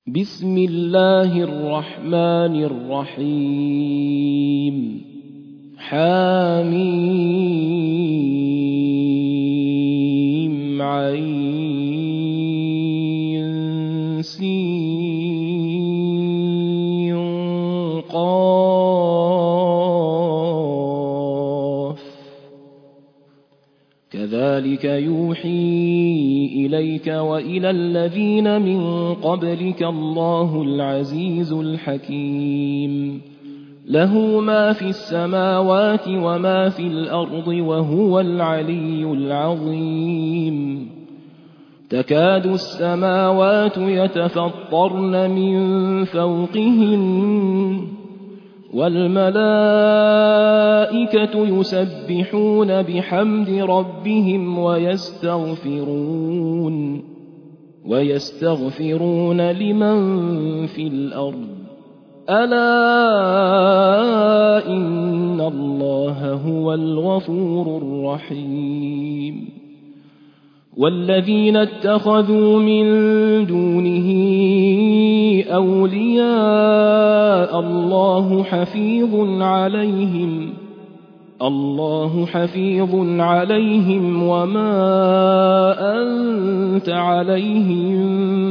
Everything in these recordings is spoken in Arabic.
بسم الله الرحمن الرحيم حميم عين سين قاف كذلك يوحي إليك وإلى الذين من قبلك الله العزيز الحكيم له ما في السماوات وما في الأرض وهو العلي العظيم تكاد السماوات يتفطرن من فوقهن والملائكة يسبحون بحمد ربهم ويستغفرون لمن في الأرض ألا إن الله هو الغفور الرحيم والذين اتخذوا من دونه أولياء الله حفيظ عليهم وما أنت عليهم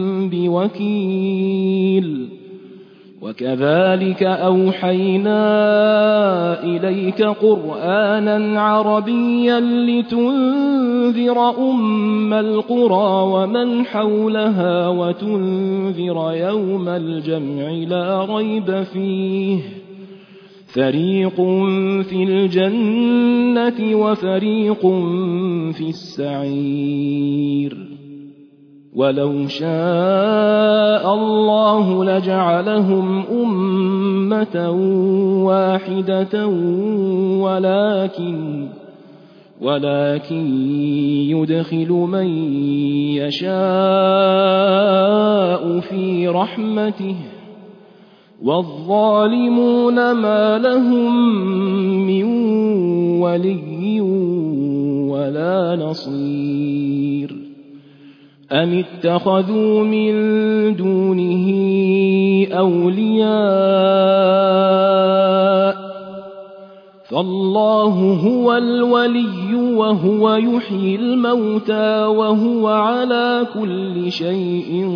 بوكيل وكذلك أوحينا إليك قرآنا عربيا لتنذر أم القرى ومن حولها وتنذر يوم الجمع لا ريب فيه فريق في الجنة وفريق في السعير ولو شاء الله لجعلهم أمة واحدة ولكن يدخل من يشاء في رحمته والظالمون ما لهم من ولي ولا نصير أم اتخذوا من دونه أولياء فالله هو الولي وهو يحيي الموتى وهو على كل شيء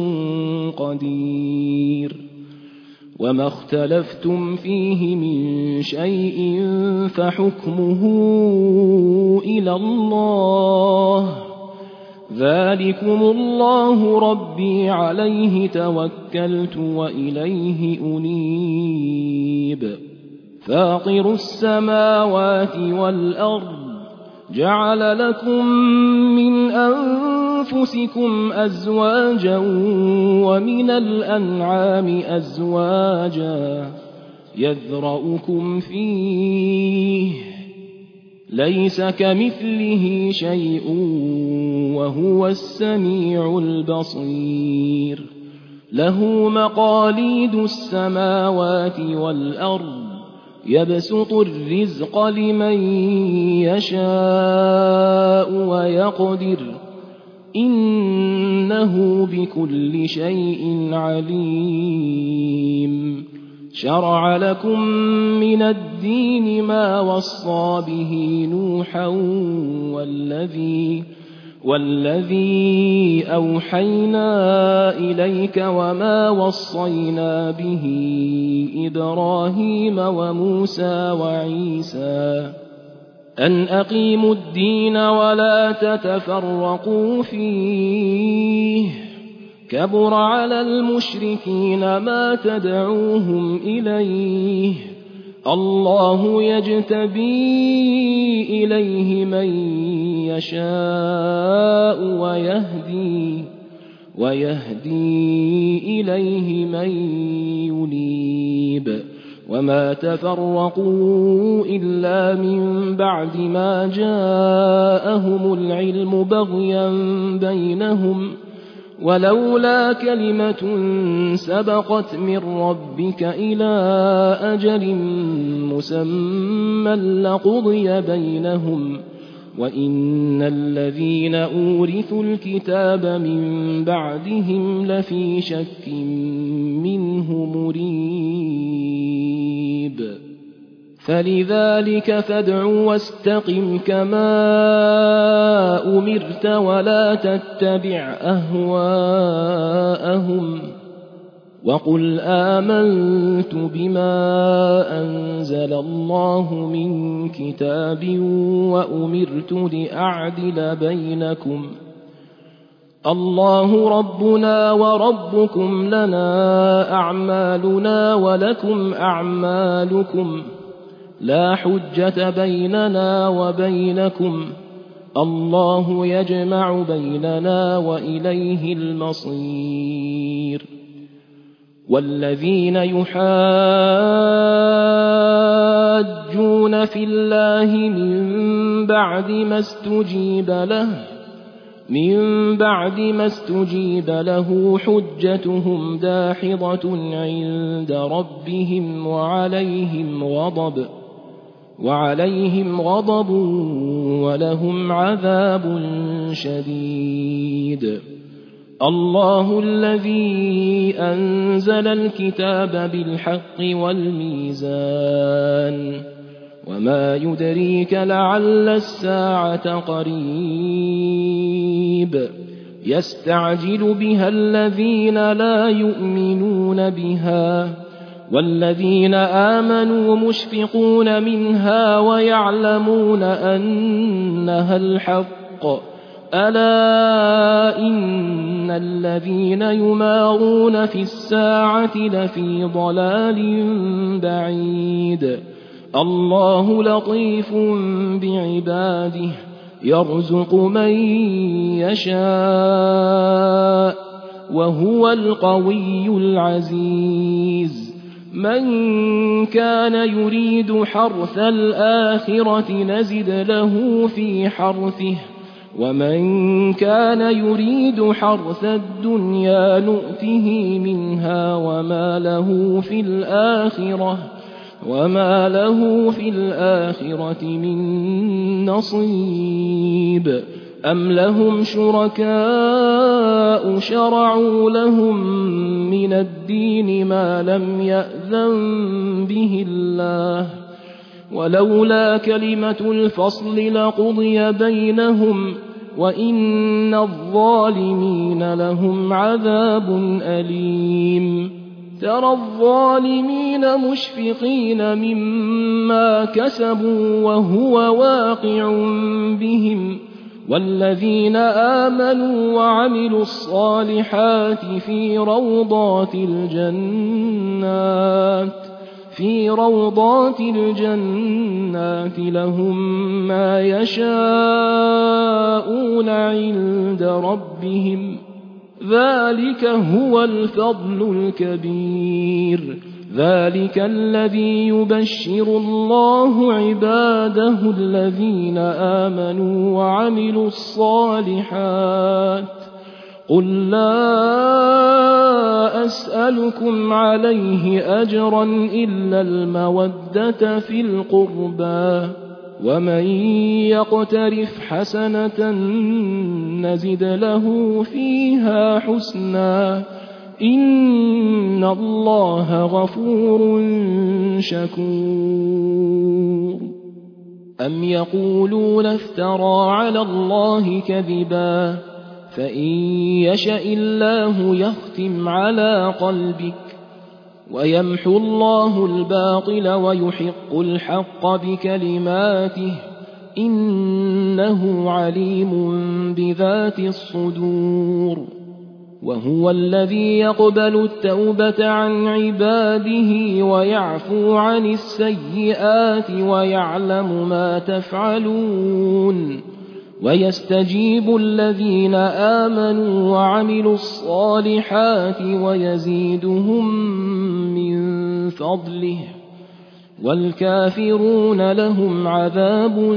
قدير وما اختلفتم فيه من شيء فحكمه إلى الله ذلكم الله ربي عليه توكلت وإليه أنيب فاطر السماوات والأرض جعل لكم من أنفسكم أزواجا ومن الأنعام أزواجا يذرأكم فيه ليس كمثله شيء وهو السميع البصير له مقاليد السماوات والأرض يبسط الرزق لمن يشاء ويقدر إنه بكل شيء عليم شرع لكم من الدين ما وصى به نوحا والذي أوحينا إليك وما وصينا به إبراهيم وموسى وعيسى أن أقيموا الدين ولا تتفرقوا فيه كبر على المشركين ما تدعوهم إليه الله يجتبي إليه من يشاء ويهدي إليه من ينيب وما تفرقوا إلا من بعد ما جاءهم العلم بغيا بينهم ولولا كلمة سبقت من ربك إلى أجل مسمى لقضي بينهم وإن الذين أورثوا الكتاب من بعدهم لفي شك منه مريب فلذلك فادع واستقم كما أمرت ولا تتبع أهواءهم وقل آمنت بما أنزل الله من كتاب وأمرت لأعدل بينكم الله ربنا وربكم لنا أعمالنا ولكم أعمالكم لا حجة بيننا وبينكم الله يجمع بيننا وإليه المصير والذين يحاجون في الله من بعد ما استجيب له حجتهم داحضة عند ربهم وعليهم غضب ولهم عذاب شديد الله الذي أنزل الكتاب بالحق والميزان وما يدريك لعل الساعة قريب يستعجل بها الذين لا يؤمنون بها والذين آمنوا مشفقون منها ويعلمون أنها الحق ألا إن الذين يمارون في الساعة لفي ضلال بعيد الله لطيف بعباده يرزق من يشاء وهو القوي العزيز من كان يريد حرث الآخرة نزد له في حرثه ومن كان يريد حرث الدنيا نؤته منها وما له في الآخرة من نصيب أم لهم شركاء شرعوا لهم من الدين ما لم يأذن به الله ولولا كلمة الفصل لقضي بينهم وإن الظالمين لهم عذاب أليم ترى الظالمين مشفقين مما كسبوا وهو واقع بهم والذين آمنوا وعملوا الصالحات في روضات الجنات لهم ما يشاءون عند ربهم ذلك هو الفضل الكبير ذلك الذي يبشر الله عباده الذين آمنوا وعملوا الصالحات قل لا أسألكم عليه أجرا إلا المودة في القربى ومن يقترف حسنة نزد له فيها حسنا إن الله غفور شكور أم يقولون افترى على الله كذبا فإن يشأ الله يختم على قلبك ويمحو الله الباطل ويحق الحق بكلماته إنه عليم بذات الصدور وهو الذي يقبل التوبة عن عباده ويعفو عن السيئات ويعلم ما تفعلون ويستجيب الذين آمنوا وعملوا الصالحات ويزيدهم من فضله والكافرون لهم عذاب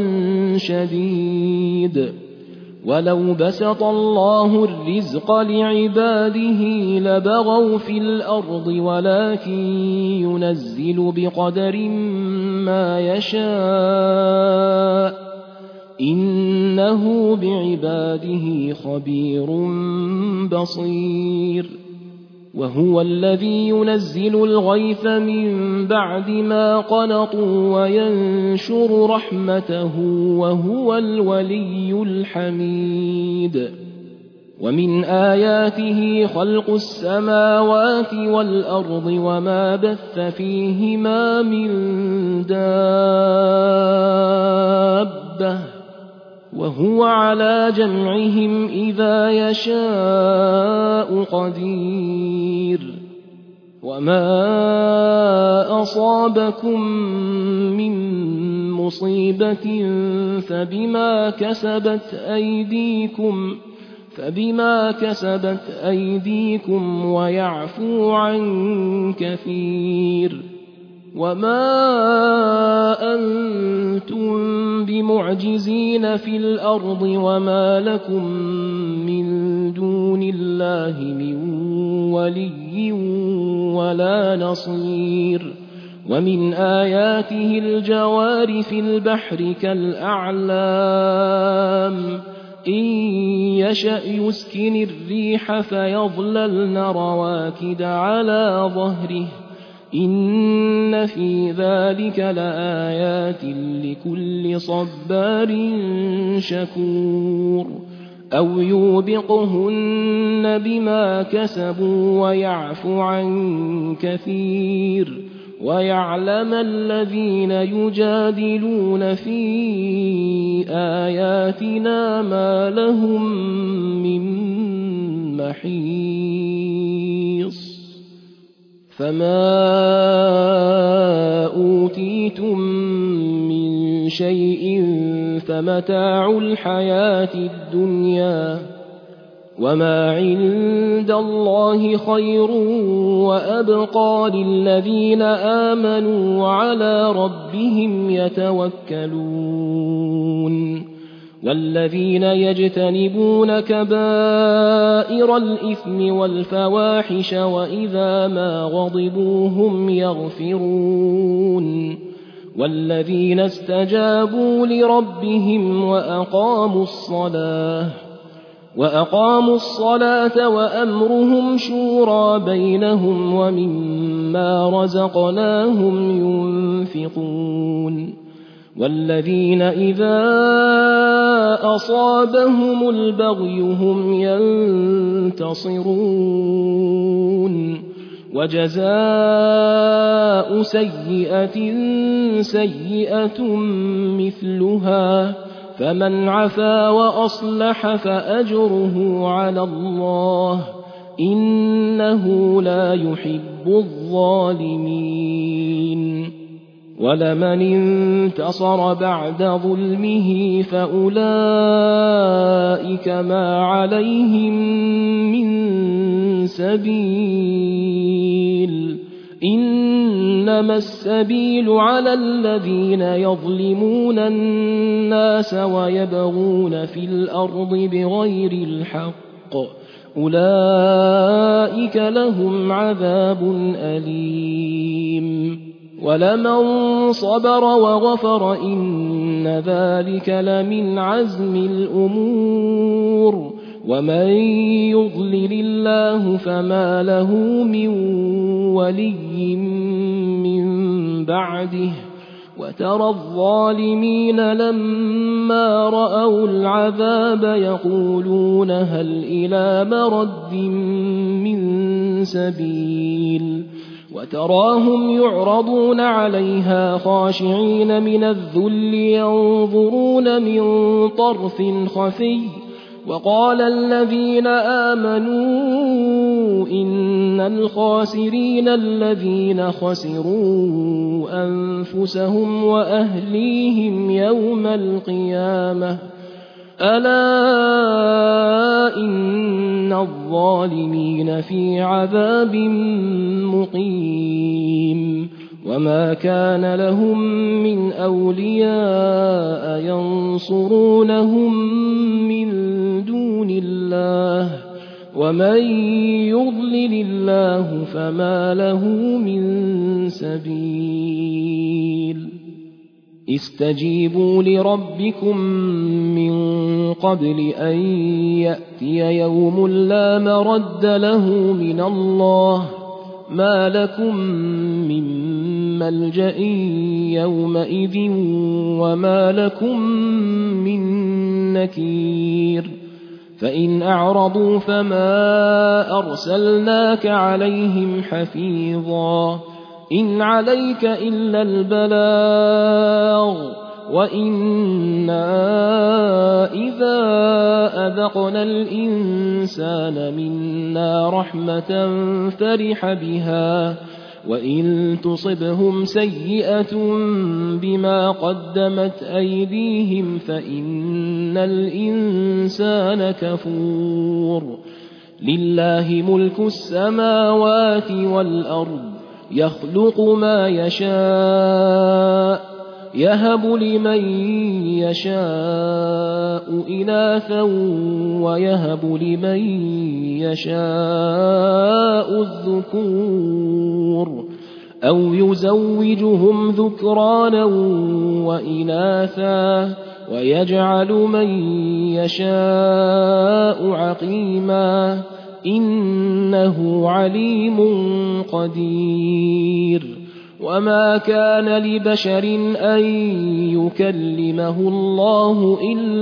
شديد ولو بسط الله الرزق لعباده لبغوا في الأرض ولكن ينزل بقدر ما يشاء إنه بعباده خبير بصير وهو الذي ينزل الغيث من بعد ما قنطوا وينشر رحمته وهو الولي الحميد ومن آياته خلق السماوات والأرض وما بث فيهما من دابة وهو على جمعهم إذا يشاء قدير وما أصابكم من مصيبة فبما كسبت أيديكم ويعفو عن كثير وما أنتم بمعجزين في الأرض وما لكم من دون الله من ولي ولا نصير ومن آياته الجوار في البحر كالأعلام إن يشأ يسكن الريح فيظللن رواكد على ظهره إن في ذلك لآيات لكل صبار شكور أو يوبقهن بما كسبوا ويعفو عن كثير ويعلم الذين يجادلون في آياتنا ما لهم من محيص فما أوتيتم من شيء فمتاع الحياة الدنيا وما عند الله خير وأبقى للذين آمنوا وعلى ربهم يتوكلون والذين يجتنبون كبائر الإثم والفواحش وإذا ما غضبوا هم يغفرون والذين استجابوا لربهم وأقاموا الصلاة وأمرهم شورى بينهم ومما رزقناهم ينفقون والذين إذا أصابهم البغي هم ينتصرون وجزاء سيئة سيئة مثلها فمن عفا وأصلح فأجره على الله إنه لا يحب الظالمين ولمن انتصر بعد ظلمه فأولئك ما عليهم من سبيل إنما السبيل على الذين يظلمون الناس ويبغون في الأرض بغير الحق أولئك لهم عذاب أليم ولمن صبر وغفر إن ذلك لمن عزم الأمور ومن يضلل الله فما له من ولي من بعده وترى الظالمين لما رأوا العذاب يقولون هل إلى مرد من سبيل وتراهم يعرضون عليها خاشعين من الذل ينظرون من طرف خفي وقال الذين آمنوا إن الخاسرين الذين خسروا أنفسهم وأهليهم يوم القيامة ألا إن الظالمين في عذاب مقيم وما كان لهم من أولياء ينصرونهم من دون الله ومن يضلل الله فما له من سبيل استجيبوا لربكم من قبل أن يأتي يوم لا مرد له من الله ما لكم من ملجأ يومئذ وما لكم من نكير فإن أعرضوا فما أرسلناك عليهم حفيظا إن عليك إلا البلاغ وإنا إذا أذقنا الإنسان منا رحمة فرح بها وإن تصبهم سيئة بما قدمت أيديهم فإن الإنسان كفور لله ملك السماوات والأرض يخلق ما يشاء يهب لمن يشاء إناثا ويهب لمن يشاء الذكور أو يزوجهم ذكرانا وإناثا ويجعل من يشاء عقيما إنه عليم قدير وما كان لبشر أن يكلمه الله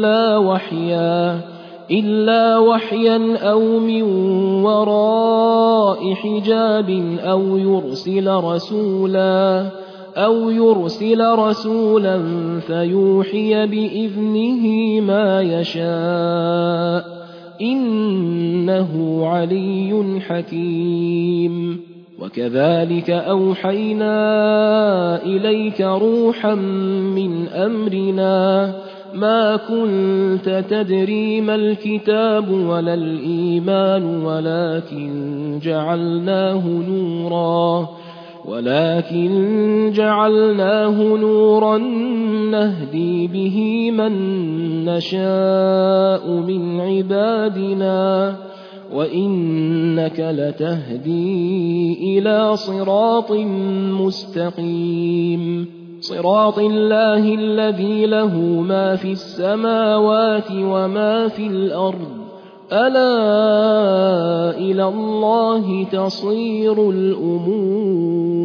إلا وحيا أو من وراء حجاب أو يرسل رسولا فيوحي بإذنه ما يشاء إنه علي حكيم وكذلك أوحينا إليك روحا من أمرنا ما كنت تدري ما الكتاب ولا الإيمان ولكن جعلناه نورا نهدي به من نشاء من عبادنا وإنك لتهدي إلى صراط مستقيم صراط الله الذي له ما في السماوات وما في الأرض ألا إلى الله تصير الأمور